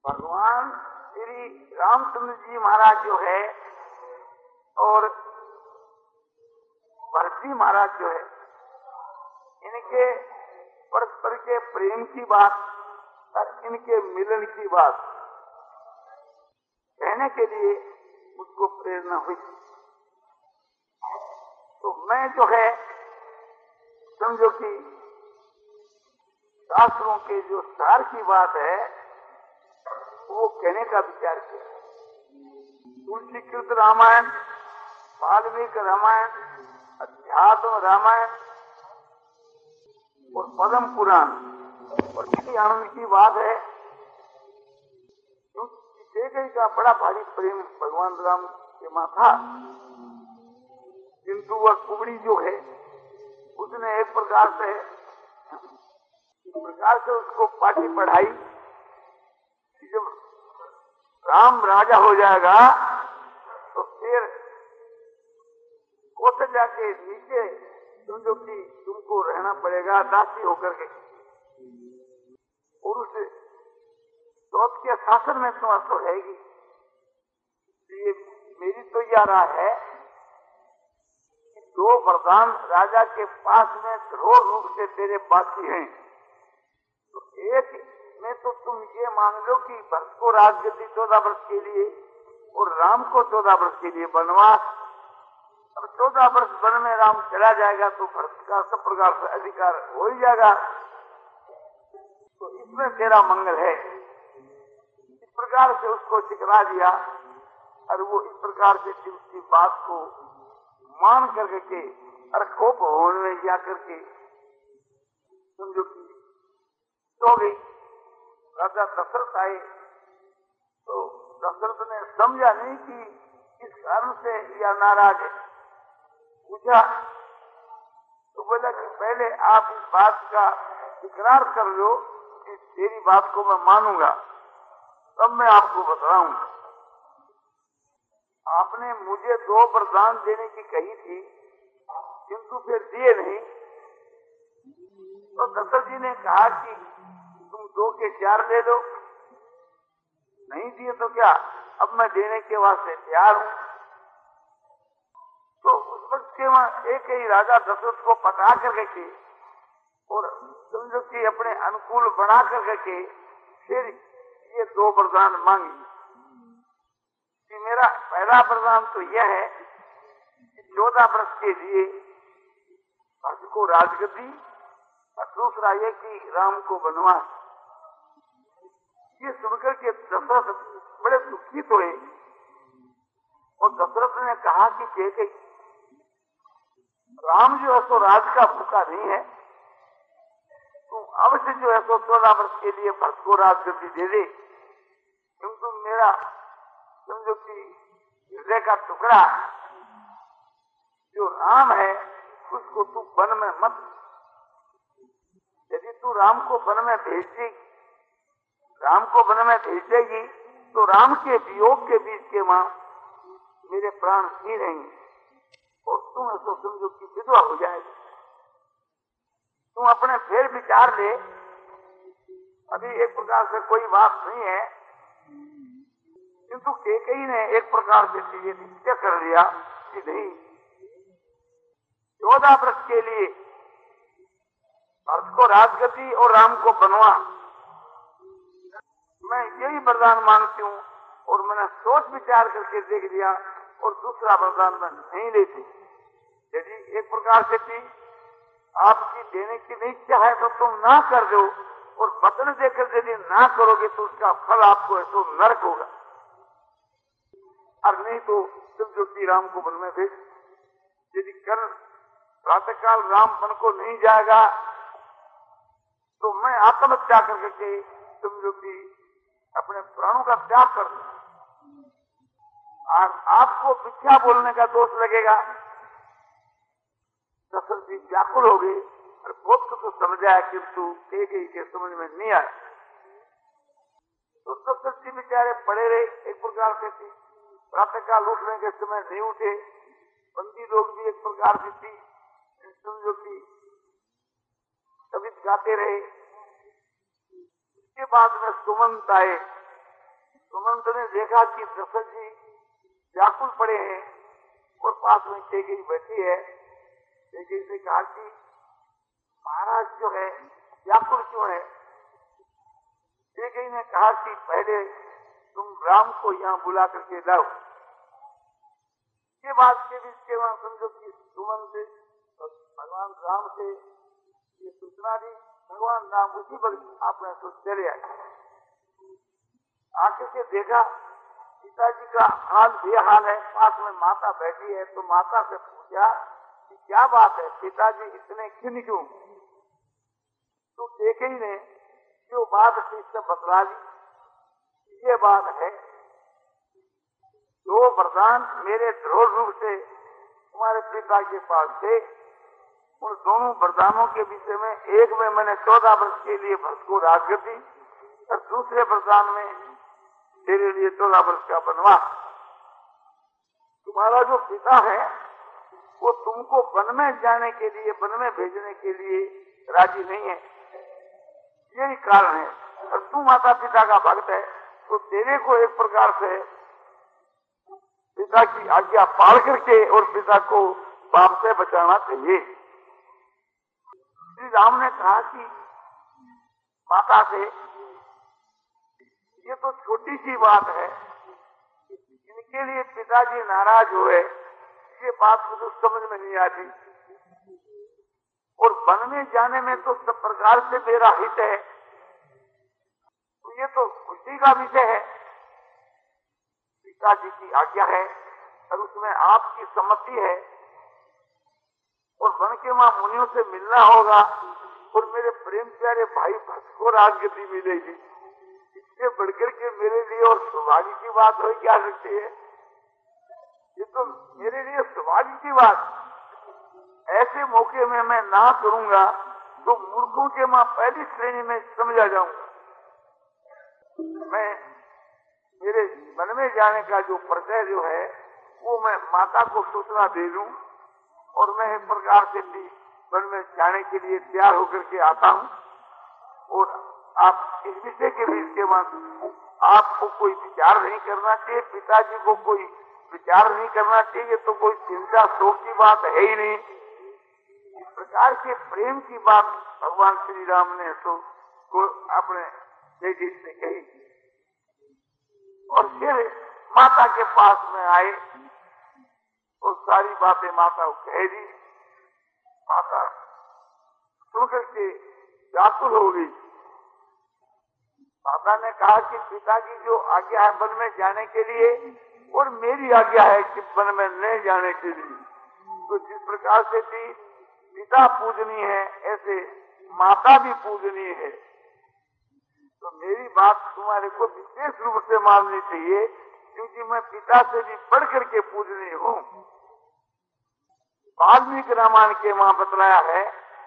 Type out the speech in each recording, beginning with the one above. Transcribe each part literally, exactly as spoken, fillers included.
भगवान श्री रामचंद्र जी महाराज जो है और भरत जी महाराज जो है, इनके परस्पर के प्रेम की बात और इनके मिलन की बात कहने के लिए मुझको प्रेरणा हुई। तो मैं जो है समझो कि शास्त्रों के जो सार की बात है वो कहने का विचार किया। तुलसीकृत रामायण, वाल्मीकि रामायण, अध्यात्म रामायण और पद्म पुराण और इसी आनंद की बात है। कैकेयी का बड़ा भारी प्रेम भगवान राम के मां था, किंतु वह कुबड़ी जो है उसने एक प्रकार से इस प्रकार से उसको पाठी पढ़ाई कि जब राम राजा हो जाएगा तो फिर कौशल्या के नीचे समझो कि तुमको रहना पड़ेगा दासी होकर के, और उस चौथ के शासन में तुम तो रहेगी। इसलिए मेरी तो यह राय है कि दो वरदान राजा के पास में धरोहर रूप से तेरे बाकी हैं। तो एक में तो तुम ये मान लो कि भरत को राजगद्दी चौदह वर्ष के लिए और राम को चौदह वर्ष के लिए वनवास। अब चौदह वर्ष वन में राम चला जाएगा तो भरत का सब प्रकार से अधिकार हो ही जाएगा। तो इसमें तेरा मंगल है। इस प्रकार से उसको सिखला दिया और वो इस प्रकार से उसकी बात को मान करके के और खोप भवन में जा करके समझो कि सो गई। राजा दशरथ आए तो दशरथ ने समझा नहीं कि इस कारण से या नाराज है। पूछा तो बोला कि पहले आप इस बात का इकरार कर लो कि तेरी बात को मैं मानूंगा, तब मैं आपको बताऊंगा। आपने मुझे दो वरदान देने की कही थी किंतु फिर दिए नहीं। तो दशरथ जी ने कहा कि तुम दो के चार ले लो। नहीं दिए तो क्या, अब मैं देने के वास्ते तैयार हूं। तो उस वक्त के वहां एक ही राजा दशरथ को पटा करके के और समझो कि अपने अनुकूल बना करके के फिर ये दो वरदान मांगी कि मेरा पहला वरदान तो यह है कि चौदह वर्ष के लिए भरत को राजगद्दी और दूसरा ये कि राम को वनवास। ये सुनकर के दशरथ बड़े दुखित हुए और दशरथ ने कहा कि कैकेयी राम जो है तो राज का भूखा नहीं है, तुम अवश्य जो है तो चौदह वर्ष के लिए भरत को राजगद्दी दे दे, किंतु मेरा समझो कि हृदय का टुकड़ा जो राम है उसको तू वन में मत। यदि तू राम को वन में भेज देगी राम को वन में भेज देगी तो राम के वियोग के बीच के मां मेरे प्राण नहीं रहेंगे और तुम ऐसा समझो कि विधवा हो जाएगी। तुम अपने फिर विचार ले। अभी एक प्रकार से कोई बात नहीं है, किंतु कैकेयी ने एक प्रकार से ये निश्चय कर लिया कि नहीं, चौदह वर्ष के लिए भरत को राजगद्दी और राम को वनवास, मैं यही वरदान मांगती हूँ। और मैंने सोच विचार करके देख लिया और दूसरा वरदान मैं नहीं लेती। यदि एक प्रकार से थी आपकी देने की नहीं इच्छा है तो तुम ना कर दो, और वचन देकर यदि ना करोगे तो उसका फल आपको है तो नरक होगा। और नहीं तो तुम जो श्री राम को वन में भेज। यदि कल प्रातःकाल राम वन को नहीं जाएगा तो मैं आत्महत्या करके तुम जो कि अपने प्राणों का त्याग कर दो। और आपको मिथ्या बोलने का दोष लगेगा। दशरथ जी व्याकुल हो गए और बहुत कुछ तो समझाया किंतु कैकेयी के समझ में नहीं आया। तो दशरथ जी बेचारे पड़े रहे एक प्रकार से थी। प्रातःकाल उठने के समय नहीं उठे। बंदी लोग भी एक प्रकार से थी, समझो कि कभी गाते रहे। उसके बाद में सुमंत आए सुमंत ने देखा कि दशरथ जी व्याकुल पड़े हैं और पास में कैकेयी बैठी है। कैकेयी से कहा कि महाराज जो है व्याकुल क्यों है? कैकेयी ने कहा कि पहले तुम राम को यहाँ बुला करके लाओ। ये बात के बीच के वहां समझो कि सुमंत भगवान राम से ये सूचना दी, भगवान राम उसी पर आपने तो चले आए। आके के देखा पिताजी का हाल बेहाल है, पास में माता बैठी है, तो माता से पूछा कि क्या बात है, पिताजी इतने खिन्न क्यों? तो कैकेयी ने जो बात थी इससे बतला दी। ये बात है, दो वरदान मेरे दृढ़ रूप से तुम्हारे पिता के पास थे। उन दोनों वरदानों के विषय में एक में मैंने चौदह वर्ष के लिए भक्त को राज कर दी और दूसरे वरदान में तेरे लिए चौदह वर्ष का वनवास। तुम्हारा जो पिता है वो तुमको वन में जाने के लिए, वन में भेजने के लिए राजी नहीं है, यही कारण है। और तू माता पिता का भक्त है तो तेरे को एक प्रकार से पिता की आज्ञा पाल करके और पिता को पाप से बचाना चाहिए। श्री राम ने कहा कि माता से ये तो छोटी सी बात है, इनके लिए पिताजी नाराज हुए, ये बात मुझे समझ में नहीं आती। और वन में जाने में तो सब प्रकार से मेरा हित है, तो ये तो खुशी का विषय है। पिताजी की आज्ञा है और उसमें आपकी सम्मति है और वन के मां मुनियों से मिलना होगा और मेरे प्रेम प्यारे भाई भक्त को राजगद्दी मिलेगी। इससे बढ़कर के मेरे लिए और सौभाग्य की बात हो क्या सकती है? ये तो मेरे लिए सौभाग्य की बात। ऐसे मौके में मैं ना करूंगा तो मूर्खों के मां पहली श्रेणी में समझा जाऊंगा। मैं मेरे मन में जाने का जो परिचय जो है वो मैं माता को सूचना दे दूं और मैं एक प्रकार से भी वन में जाने के लिए तैयार होकर के आता हूं। और आप इस विषय के बीच के बाद आपको कोई विचार नहीं करना चाहिए, पिताजी को कोई विचार नहीं करना चाहिए, तो कोई चिंता शोक की बात है ही नहीं। इस प्रकार के प्रेम की बात भगवान श्री राम ने तो अपने बेटी से कही और फिर माता के पास में आए और सारी बातें माता को कह दी। माता सुनकर के व्याकुल हो गई। माता ने कहा कि पिता की जो आज्ञा है वन में जाने के लिए और मेरी आज्ञा है कि वन में नहीं जाने के लिए, तो जिस प्रकार से भी पिता पूजनीय है ऐसे माता भी पूजनीय है। तो मेरी बात तुम्हारे को विशेष रूप से माननी चाहिए क्योंकि मैं पिता से भी बढ़ करके पूजनीय हूँ। वाल्मीकि रामायण के वहां बतलाया है,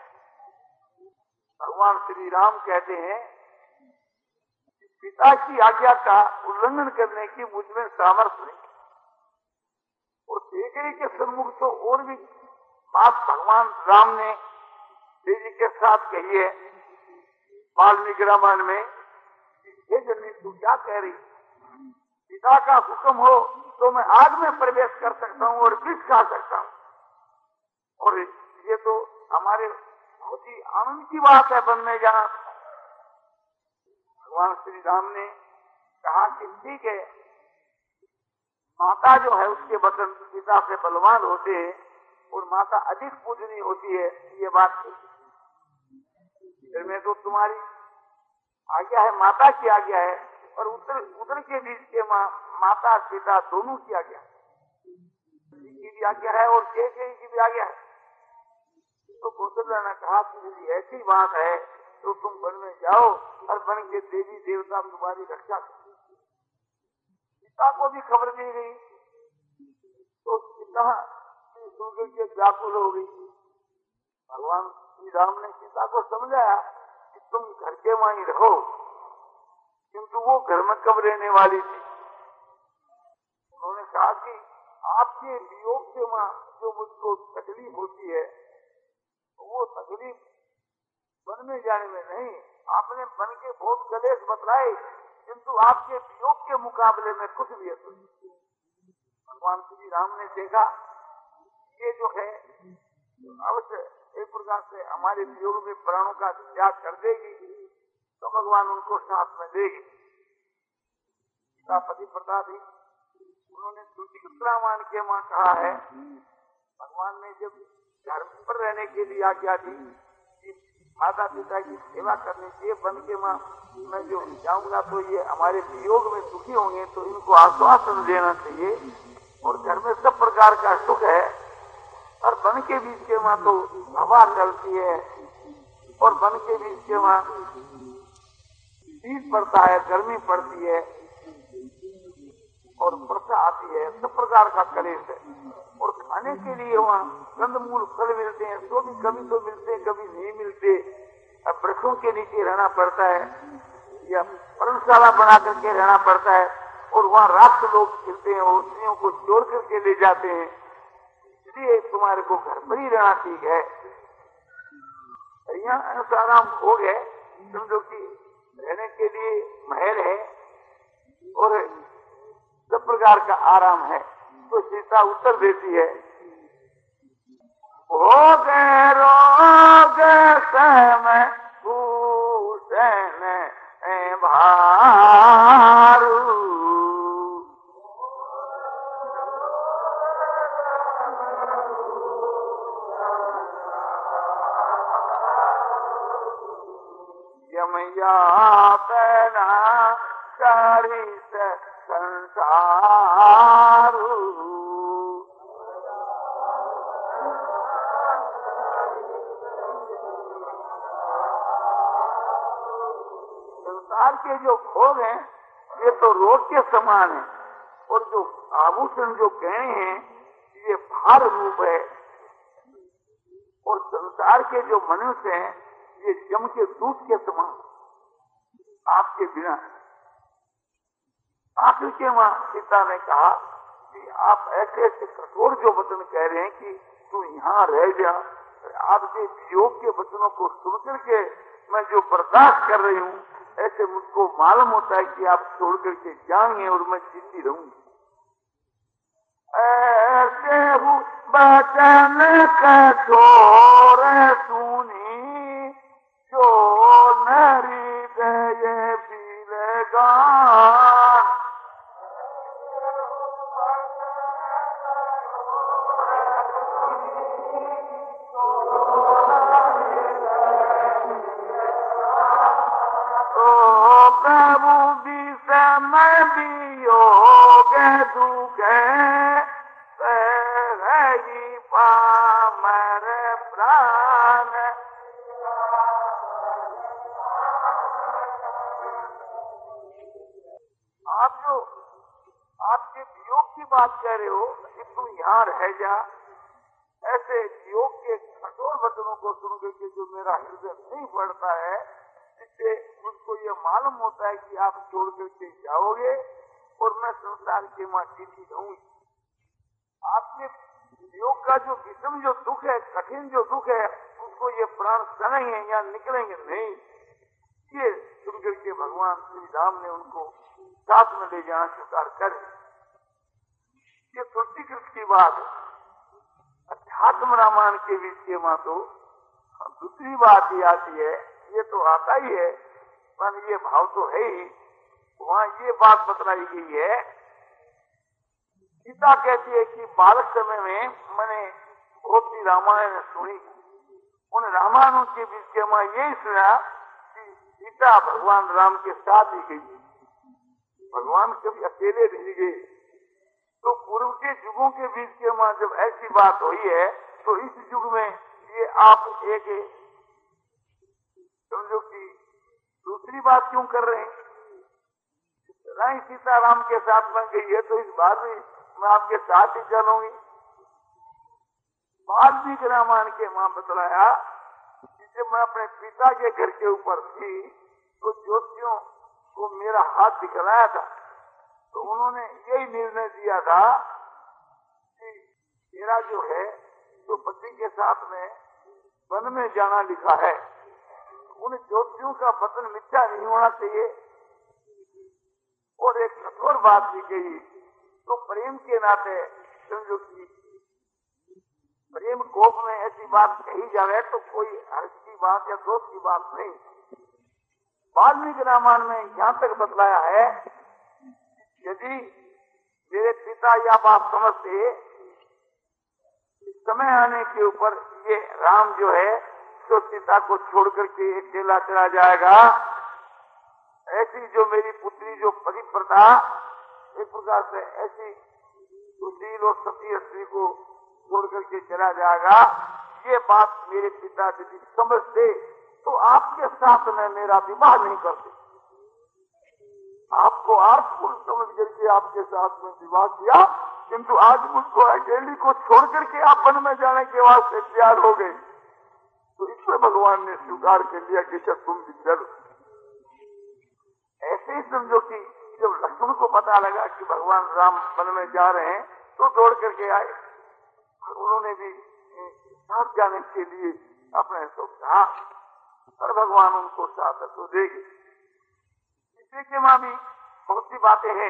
भगवान श्री राम कहते हैं कि पिता की आज्ञा का उल्लंघन करने की मुझ में सामर्थ्य नहीं। और कैकेयी के सम्मुख तो और भी बात भगवान राम ने देवी के साथ कही है वाल्मीकि रामायण में। हे जननी तू क्या कह रही? पिता का हुक्म हो तो मैं आग में प्रवेश कर सकता हूँ और विष खा सकता हूँ। और ये तो हमारे बहुत ही आनंद की बात है वन में जाना। भगवान श्री राम ने कहा कि ठीक है, माता जो है उसके वचन पिता से बलवान होते हैं और माता अधिक पूजनीय होती है, ये बात में तो तुम्हारी आज्ञा है, माता की आज्ञा है और उधर उधर के बीच के माँ माता पिता दोनों की आज्ञा की भी आज्ञा है और कैकेयी की भी आज्ञा है। तो कौशल्या ने कहा कि यदि ऐसी बात है तो तुम वन में जाओ और वन के देवी देवता तुम्हारी रक्षा करें। पिता को भी खबर दी गई तो पिता सुनकर के व्याकुल हो गई। भगवान श्री राम ने सीता को समझाया कि तुम घर के वहीं रहो, किंतु वो घर में कब रहने वाली थी। उन्होंने कहा कि आपके वियोग से मां जो मुझको तकलीफ होती है वो तकलीफ वन में जाने में नहीं, आपने वन के बहुत कलेश बतलाए किंतु आपके वियोग के मुकाबले में कुछ भी अतुल। भगवान श्री राम ने देखा ये जो है अवश्य एक प्रकार से हमारे वियोग में प्राणों का त्याग कर देगी, तो भगवान उनको साथ में देगी। पति प्रता थी, उन्होंने दूसरी रामायण के मां कहा है, भगवान ने जब घर पर रहने के लिए आज्ञा दी कि माता पिता की सेवा करने के बन के मां मैं जो जाऊंगा तो ये हमारे वियोग में दुखी होंगे, तो इनको आश्वासन देना चाहिए और घर में सब प्रकार का सुख है। और वन के बीच के मां तो हवा चलती है और वन के बीच के मां शीत पड़ता है, गर्मी पड़ती है और वर्षा आती है, सब प्रकार का कलेश है। और खाने के लिए वहाँ कंदमूल फल मिलते हैं, तो भी कभी तो मिलते हैं, कभी नहीं मिलते। अब वृक्षों के नीचे रहना पड़ता है या पर्णशाला बना करके रहना पड़ता है और वहाँ रात लोग फिरते हैं, वो स्त्रियों को जोड़ करके ले जाते हैं। इसलिए तुम्हारे को घर पर ही रहना ठीक है। यहाँ आराम हो गए, समझो कि रहने के लिए महल है और सब प्रकार का आराम है। तो सीता उत्तर देती है, हो गए रोग समय भूषण भारू, यमया तना चरित संसारू। संसार के जो भोग हैं ये तो रोग के समान है और जो आभूषण जो गहने हैं ये भार रूप है। और संसार के जो मनुष्य हैं ये जम के दूध के समान आपके बिना। आखिर के मां सीता ने कहा कि आप ऐसे ऐसे कठोर जो वचन कह रहे हैं कि तू यहाँ रह जा, आपके वियोग के वचनों को सुन करके मैं जो बर्दाश्त कर रही हूँ, ऐसे मुझको मालूम होता है कि आप छोड़ करके जाएंगे और मैं जीती रहूंगी। ऐसे हूँ वचन कठोर सुनी जो नरी दये बिलगा। प्रभु विषम वियोग दुख रही पामर प्राण। आप जो आपके वियोग की बात कह रहे हो कि तू यहाँ रह जा, ऐसे वियोग के कठोर वचनों को सुन करके जो मेरा हृदय नहीं बढ़ता है, जिससे मुझको ये मालूम होता है कि आप छोड़ करके जाओगे और मैं संसार के मां जीती रहूंगी। आपके योग का जो विषम जो दुख है, कठिन जो दुख है, उसको ये प्राण सहेंगे या निकलेंगे नहीं। ये सुन करके भगवान श्री राम ने उनको साथ में ले जाना स्वीकार कर। ये तुलसीकृत की बात है। अध्यात्म रामायण के बीच के मां तो दूसरी बात ही आती है, ये तो आता ही है पर ये भाव तो है ही। वहाँ ये बात बतलाई गई है, सीता कहती है कि बालक समय में मैंने बहुत सी रामायण सुनी, उन रामायणों के बीच के मैं यही सुना कि सीता भगवान राम के साथ ही गई, भगवान कभी अकेले नहीं गए। तो पूर्व के युगों के बीच के मां जब ऐसी बात हुई है, तो इस युग में ये आप एक समझो कि दूसरी बात क्यों कर रहे हैं? नहीं, सीता राम के साथ बन गई है तो इस बार भी मैं आपके साथ ही चलूंगी। वाल्मीकि रामायण के मां बतलाया कि जब मैं अपने पिता के घर के ऊपर थी तो ज्योतियों को मेरा हाथ दिखलाया था, तो उन्होंने यही निर्णय दिया था कि मेरा जो है जो पति के साथ में वन में जाना लिखा है, उन ज्योतियों का वचन मिथ्या नहीं होना चाहिए। और एक कठोर बात भी कही, तो प्रेम के नाते समझो कि प्रेम कोप में ऐसी बात कही जाए तो कोई हर्ष की बात या दोष की बात नहीं। वाल्मीकि रामायण में यहाँ तक बतलाया है, यदि मेरे पिता या बाप समझते समय आने के ऊपर ये राम जो है तो सीता को छोड़ करके अकेला चला जाएगा, ऐसी जो मेरी पुत्री जो पतिव्रता एक प्रकार से ऐसी सुशील और सती स्त्री को छोड़ करके चला जाएगा, ये बात मेरे पिता यदि समझते तो आपके साथ में मेरा विवाह नहीं करते। आपको आर्टफुल समझ करके आपके साथ में विवाह किया, किंतु आज मुझको अकेली को छोड़ करके आप वन में जाने के वास्ते तैयार हो गए, तो ईश्वर भगवान ने स्वीकार कर लिया कि जब तुम भी चलो। ऐसे ही समझो कि जब लक्ष्मण को पता लगा कि भगवान राम वन में जा रहे हैं तो दौड़ करके आए, उन्होंने भी साथ जाने के लिए अपने तो कहा, पर भगवान उनको साथ तो देगी। इसी के मां भी बहुत सी बातें हैं,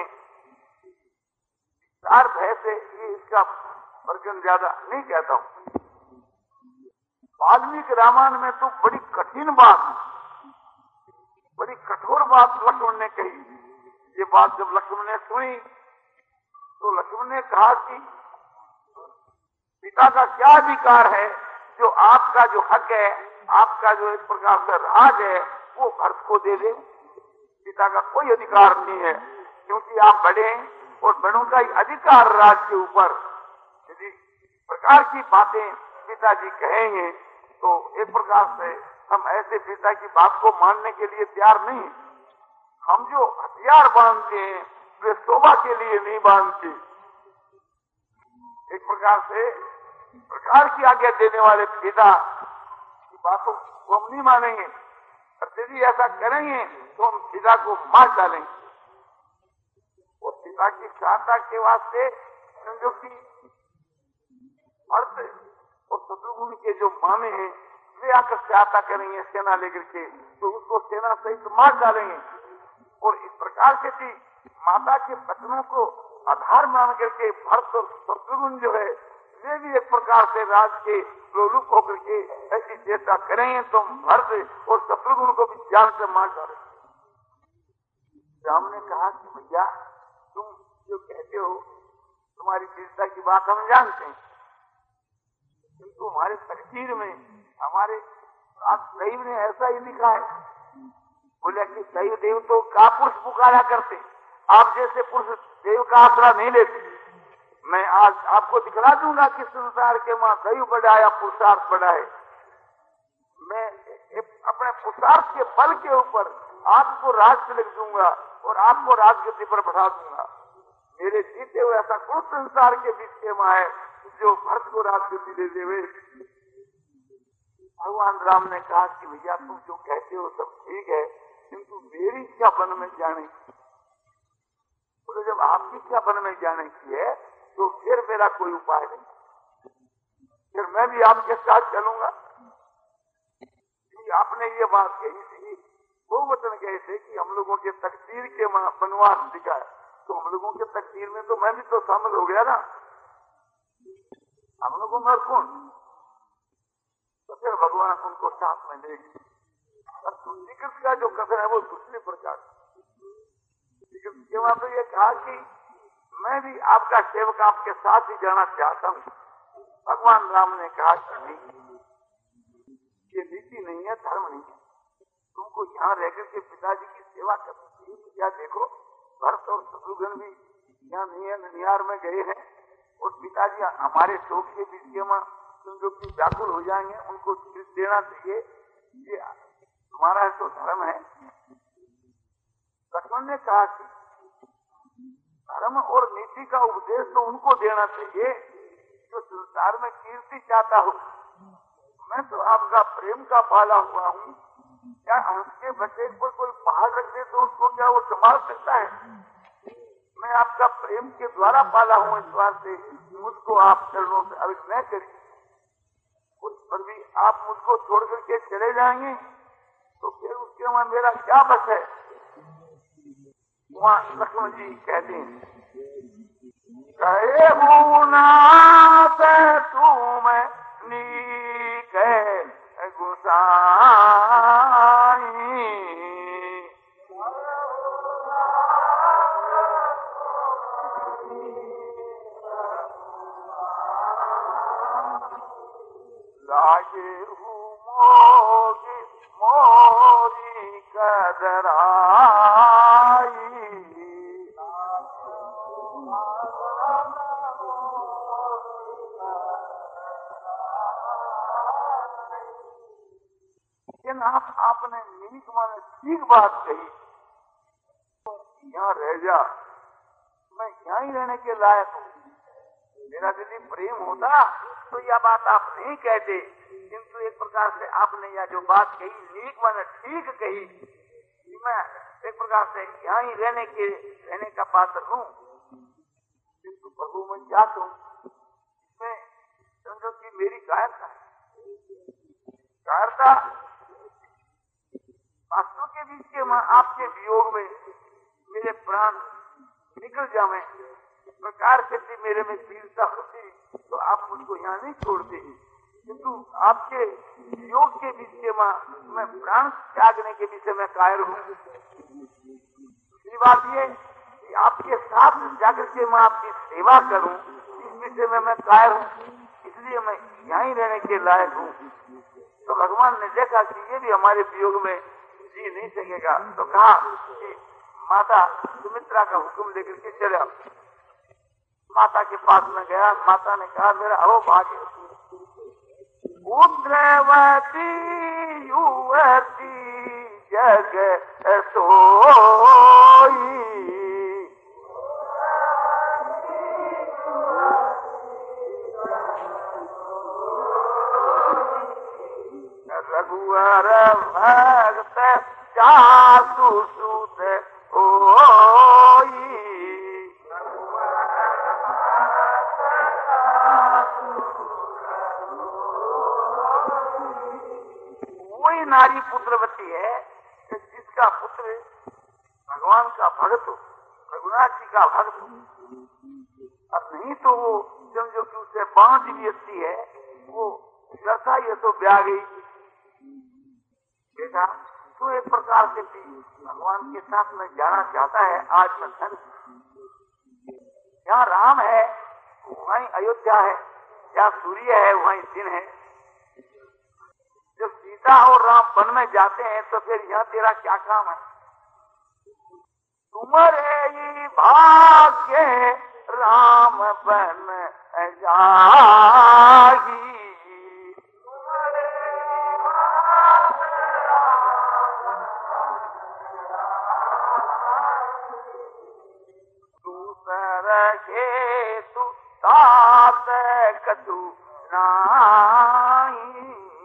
चार भय से ये इसका वर्णन ज्यादा नहीं कहता हूं। वाल्मीकि रामायण में तो बड़ी कठिन बात, बड़ी कठोर बात लक्ष्मण ने कही। ये बात जब लक्ष्मण ने सुनी तो लक्ष्मण ने कहा कि पिता का क्या अधिकार है, जो आपका जो हक है, आपका जो एक प्रकार से राज है वो भरत को दे दे। पिता का कोई अधिकार नहीं है, क्योंकि आप बड़े हैं और बड़ों का ही अधिकार राज के ऊपर। यदि प्रकार की बातें पिताजी कहेंगे तो एक प्रकार से हम ऐसे पिता की बात को मानने के लिए तैयार नहीं। हम जो हथियार बांधते हैं वे शोभा के लिए नहीं बांधते। एक प्रकार से प्रकार की आज्ञा देने वाले पिता की बातों को हम नहीं मानेंगे, और यदि ऐसा करेंगे तो हम पिता को मार डालेंगे। और पिता की सहायता के वास्ते समझो कि अर्थ और शत्रुघ्न के जो मामे हैं वे आकर सहायता करेंगे सेना लेकर के, तो उसको सेना सहित मार डालेंगे। और इस प्रकार से भी माता के वचनों को आधार मान करके भरत और शत्रुघ्न जो है वे भी एक प्रकार से राज के प्रलोभ होकर के ऐसी चेष्टा करेंगे तो भरत और शत्रुघ्न को भी जान से मार डालेंगे। राम ने कहा कि भैया तुम जो कहते हो तुम्हारी चिंता की बात हम जानते हैं, किंतु हमारे तकदीर में हमारे दैव ने ऐसा ही लिखा है। बोले कि दैव देव तो का पुरुष पुकारा करते, आप जैसे पुरुष देव का आसरा नहीं लेते। मैं आज आपको दिखला दूंगा कि संसार के मां दैव बड़ा या पुरुषार्थ बड़ा है। मैं अपने पुरुषार्थ के बल के ऊपर आपको राज तिलक दूंगा और आपको राजगद्दी पर बढ़ा दूंगा। मेरे जीते हुए ऐसा कौन संसार के बीच के मां है जो भरत को राजगद्दी दे देवे। भगवान राम ने कहा कि भैया तुम जो कहते हो सब ठीक है, किंतु मेरी इच्छा वन में जाने की, तो जब आपकी इच्छा वन में जाने की है तो फिर मेरा कोई उपाय नहीं, फिर मैं भी आपके साथ चलूंगा। आपने ये बात कही थी, वो वचन कहे थे कि हम लोगों के तकदीर के वनवास दिखाए, तो हम लोगों के तकदीर में तो मैं भी तो शामिल हो गया ना। हम लोगों में कौन, तो फिर भगवान उनको साथ में लेगी। श्रीकृष्ण का जो कथन है वो दूसरी प्रकार। श्रीकृष्ण के वहां तो ये कहा कि मैं भी आपका सेवक आपके साथ ही जाना चाहता हूँ। भगवान राम ने कहा कि नहीं, ये नीति नहीं है, धर्म नहीं है, तुमको यहाँ रहकर के पिताजी की सेवा करनी चाहिए। क्या देखो भरत और शत्रुघ्न भी यहाँ नहीं है, ननिहार में गए हैं, और पिताजी हमारे शोक के बीच के मां जो कि व्याकुल हो जाएंगे, उनको देना चाहिए, ये हमारा तो धर्म है। लक्ष्मण ने कहा कि धर्म और नीति का उपदेश तो उनको देना चाहिए जो संसार में कीर्ति चाहता हो। मैं तो आपका प्रेम का पाला हुआ हूँ, क्या हंस के बच्चे पर कोई पहाड़ रख दे तो उसको क्या वो संभाल सकता है? मैं आपका प्रेम के द्वारा पाला हूँ, इस बात से मुझको आप चरणों से अवित न करिए। उस पर भी आप मुझको छोड़ करके चले जाएंगे तो फिर उसके वहां मेरा क्या बस है? वहां लक्ष्मण जी कहते हैं, कहे नाथ तुम नीक गुसाई, लागे मोगी मोरी कदराई, आप आपने नीक माने ठीक बात कही, यहाँ रह जा, मैं यहाँ ही रहने के लायक हूँ। मेरा यदि प्रेम होता तो यह बात आप नहीं कहते, किंतु एक प्रकार से आपने यह जो बात कही नीक माने ठीक कही, मैं एक प्रकार से यहाँ ही रहने के रहने का पात्र हूँ, किंतु प्रभु मैं क्या कहूँ, मैं समझो कि मेरी कायरता कायरता वास्तव के बीच के मैं आपके वियोग में मेरे प्राण निकल जावे, इस प्रकार से भी मेरे में पीड़िता होती तो आप मुझको यहाँ नहीं छोड़ते, किंतु आपके योग के बीच के मैं, मैं प्राण त्यागने के विषय में कायर हूँ। दूसरी बात ये कि आपके साथ जाकर के मैं आपकी सेवा करूँ, इस विषय में मैं कायर हूँ, इसलिए मैं यहाँ रहने के लायक हूँ। तो भगवान ने देखा कि ये भी हमारे वियोग में जी नहीं सकेगा, तो कहा कि माता सुमित्रा का हुक्म लेकर के चले। माता के पास में गया, माता ने कहा मेरा अहो भाग्य, पुत्रवती युवती जग सोई, रघुवर भक्त जासु सुत होई, कोई नारी पुत्रवती है जिसका पुत्र भगवान का भक्त हो, रघुनाथ जी का भक्त हो, और नहीं तो वो समझो कि उसे बांझ व्यक्ति है, वो लड़का ये तो ब्याह गई। बेटा तू एक प्रकार से भी भगवान के साथ में जाना चाहता है, आज मैं धन, यहाँ राम है वहीं अयोध्या है, जहाँ सूर्य है वहीं दिन है। जब सीता और राम वन में जाते हैं तो फिर यहाँ तेरा क्या काम है? तुम्हारे ही भाग्य राम बन जागी, कदू नाही,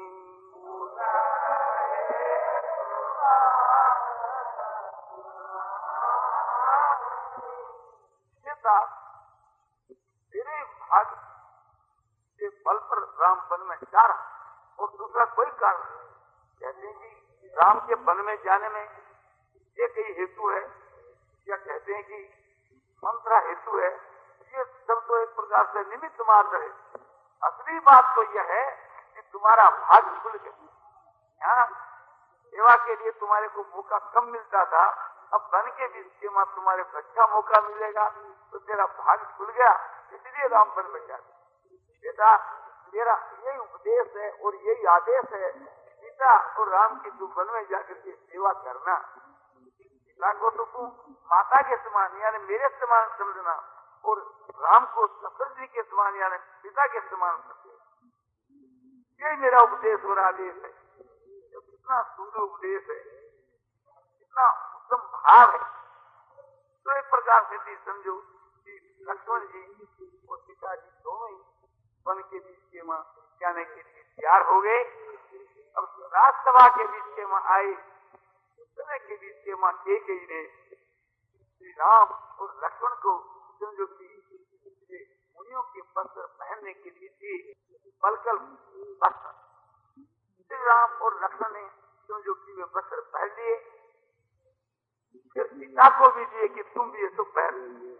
तेरे भाग के बल पर राम वन में जा रहा, और दूसरा कोई कारण कहते हैं कि राम के वन में जाने में ये कई हेतु है, या कहते हैं कि मंत्रा हेतु है, ये सब तो एक प्रकार से निमित्त मात्र है। असली बात तो यह है कि तुम्हारा भाग्य खुल गया। यहाँ सेवा के लिए तुम्हारे को मौका कम मिलता था, अब वन के बीच सेवा तुम्हारे को अच्छा मौका मिलेगा, तो तेरा भाग्य खुल गया, इसलिए राम वन में जाते। बेटा मेरा यही उपदेश है और यही आदेश है, सीता और राम की तू वन में जाकर के सेवा करना। सीता को तो तू माता के समान यानी मेरे समान समझना, और राम को दशरथ जी के समान यानी पिता के समान समझना। यही मेरा उपदेश और आदेश है। कितना सुंदर उपदेश है, कितना उत्तम भाव है। तो एक प्रकार से भी समझो कि लक्ष्मण जी और सीता जी दोनों ही वन के बीच के मां जाने के लिए तैयार हो गए। अब राजसभा के बीच के मां आए, समय के बीच के मां एक ही ने श्री राम और लक्ष्मण को समझो कि मुनियों के वस्त्र पहनने के लिए थे, बलकल वस्त्र। श्री राम और लक्ष्मण ने समझो कि वे वस्त्र पहन लिए, फिर सीता को भी दिए कि तुम भी ये सब पहन।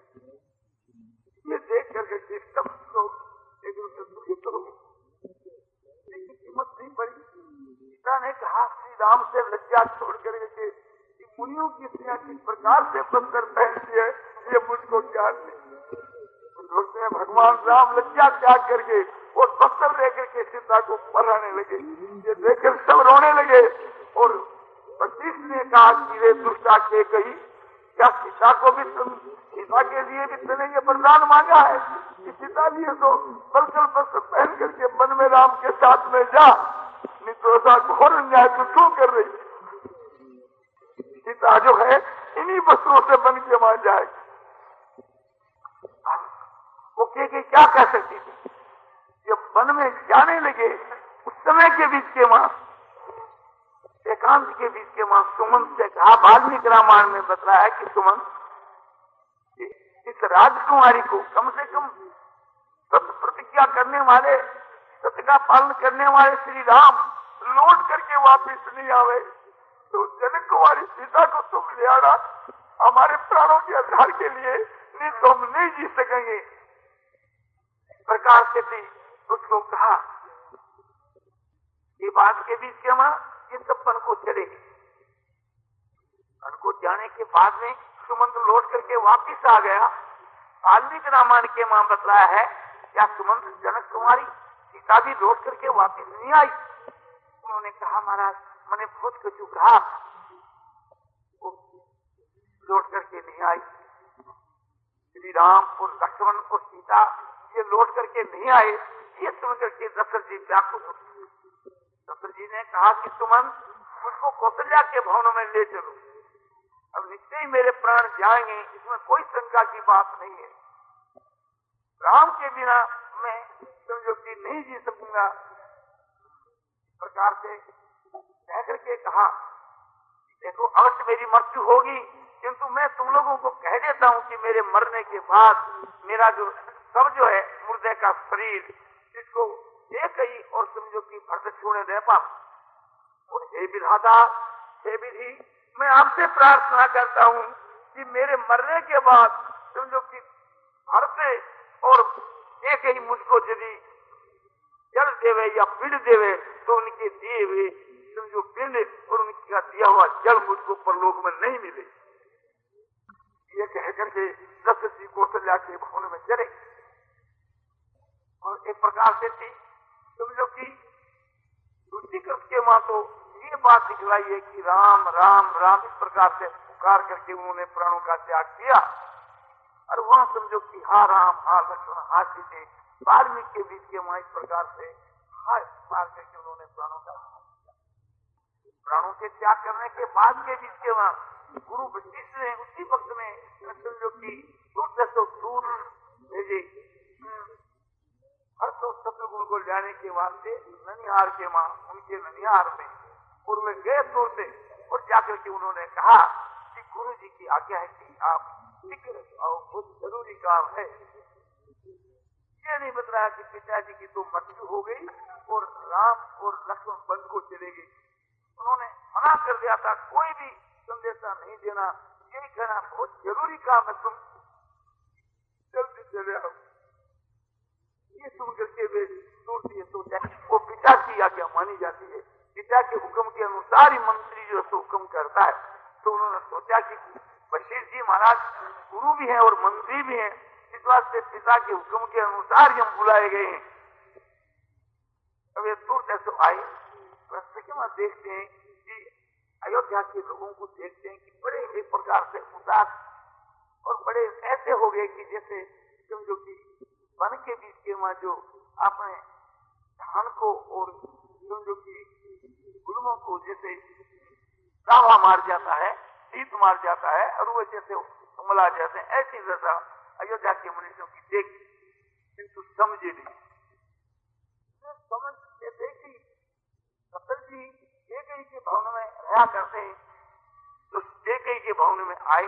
ये देख करके सब लोग एक दूसरे दुखित हो गए, लेकिन हिम्मत नहीं पड़ी। सीता ने कहा श्री राम से लज्जा छोड़ करके कि मुनियों की स्त्रियां किस प्रकार से बंदर पहनती है ये मुझको ज्ञान नहीं। सोचते हैं भगवान राम लज्जा त्याग करके और वस्त्र लेकर के सीता को पढ़ाने लगे। ये देखकर सब रोने लगे और वशिष्ठ ने कहा कि वे दुष्टा के कही, क्या सीता को भी तुम, सीता के लिए भी तुमने ये वरदान मांगा है कि सीता लिए तो बलकल वस्त्र पहन करके वन में राम के साथ में जा, नहीं तो ऐसा घोर अन्याय तू क्यों कर रही। सीता जो है इन्हीं वस्त्रों से बन के वहां जाएगी। वो कह क्या कह सकती थी। जब वन में जाने लगे उस समय के बीच के वहां एकांत के बीच के वहां सुमंत से कहा, वाल्मीकि रामायण में बताया है कि सुमंत इस राजकुमारी को कम से कम सत्य प्रतिज्ञा करने वाले, सत्य का पालन करने वाले श्री राम लौट करके वापिस नहीं आवे तो जनक कुमारी सीता को तुम ले आना हमारे प्राणों के आधार के लिए, नहीं तो हम नहीं जी सकेंगे। प्रकार से थी उसको कहा ये बात के बीच के वहां ये सब वन को चले गए। वन को जाने के बाद में सुमंत लौट करके वापिस आ गया। वाल्मीकि रामायण के वहां बतलाया है क्या सुमंत जनक कुमारी सीता भी लौट करके वापिस नहीं आई। उन्होंने कहा महाराज मैंने बहुत कुछ कहा, लौट करके नहीं आई। श्री राम और लक्ष्मण और सीता ये लौट करके नहीं आए। ये सुन करके दशरथ जी व्याकुल हो। दशरथ जी ने कहा कि सुमन मुझको कौशल्या के भवन में ले चलो, अब निश्चय ही मेरे प्राण जाएंगे, इसमें कोई शंका की बात नहीं है। राम के बिना मैं समझो कि नहीं जी सकूंगा। प्रकार से कह करके कहा देखो अवश्य मेरी मृत्यु होगी, किंतु मैं तुम लोगों को कह देता हूं कि मेरे मरने के बाद मेरा जो सब जो है मुर्दे का शरीर इसको एक ही और समझो कि भरत छोड़े दे पा। और हे विधाता, हे विधि, मैं आपसे प्रार्थना करता हूं कि मेरे मरने के बाद समझो कि भरत और एक ही मुझको यदि जल देवे या पिंड देवे तो उनके दिए हुए समझो पिंड और उनका दिया हुआ जल मुझको परलोक में नहीं मिले। ये कहकर के दशरथ जी कौशल्या के भवन में चले। और एक प्रकार से थी समझो कि दूसरी कृत के वहां तो ये बात दिखलाई है कि राम राम राम इस प्रकार से पुकार करके उन्होंने प्राणों का त्याग किया। और वहां समझो कि हा राम हा लक्ष्मण हा सीते वाल्मीकि के बीच के वहां इस प्रकार से हाथ मार करके उन्होंने प्राणों का प्राणों के त्याग करने के बाद के बीच के वहां गुरु वशिष्ठ ने उसी वक्त में समझो कि दूर से दूर भेजे हर तो शत्रुघ्न को लाने के वास्ते ननिहार के वहां उनके ननिहार में पूर्व गए दूर से और जाकर के उन्होंने कहा कि गुरु जी की आज्ञा है कि आप शीघ्र आओ, बहुत जरूरी काम है। ये नहीं बताया कि पिताजी की तो मृत्यु हो गई और राम और लक्ष्मण वन को चले गए। उन्होंने मना कर दिया था कोई भी संदेशा नहीं देना, यही कहना बहुत जरूरी काम है, तुम जल्दी चले आओ। ये सुन करके वे दूर दिए तो वो पिता की आज्ञा मानी जाती है। पिता के हुक्म के अनुसार ही मंत्री जो है हुक्म करता है। तो उन्होंने सोचा कि वशिष्ठ जी महाराज गुरु भी हैं और मंत्री भी हैं, इस बात से पिता के हुक्म के अनुसार ही हम बुलाए गए हैं। अब ये दूर कैसे आए वहां देखते हैं कि अयोध्या के लोगों को देखते हैं कि बड़े एक प्रकार से उदास और बड़े ऐसे हो गए कि जैसे समझो कि वन के बीच के वहां जो आपने धान को और समझो कि गुलमों को जैसे दावा मार जाता है, शीत मार जाता है और वो जैसे उमला जाते हैं, ऐसी दशा अयोध्या के मनुष्यों की देखी, किंतु समझे नहीं। समझ के देखी दशरथ जी केकई के भवन में रहा करते हैं, तो केकई के भवन में आए।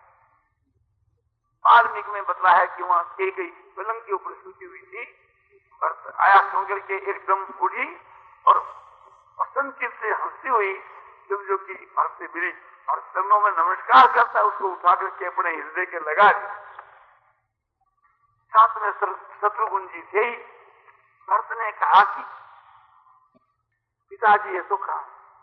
वाल्मीकि में बतला है कि वहां केकई पलंग के ऊपर सूती हुई थी और आया सुनकर के एकदम उठी और असंचित से हंसती हुई समझो कि भरत से मिली और चरणों में नमस्कार करता है, उसको उठा करके अपने हृदय के लगा दिया। साथ में शत्रुघ्न जी थे ही। भरत ने कहा कि पिताजी ये तो कहा,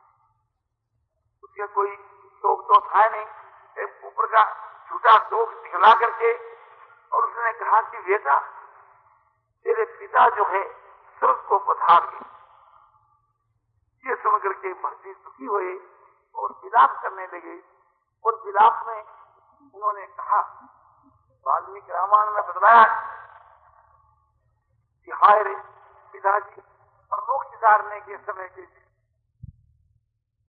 उसका कोई शोक तो था नहीं, एक ऊपर का झूठा शोक दिखला करके, और उसने कहा कि बेटा तेरे पिता जो है स्वर्ग को पधार गए। ये सुन करके भरती दुखी हुए और विलाप करने लगे। और विलाप में उन्होंने कहा, वाल्मीकि रामायण में बतलाया कि हाय रे पिताजी, परलोक सिधारने के समय के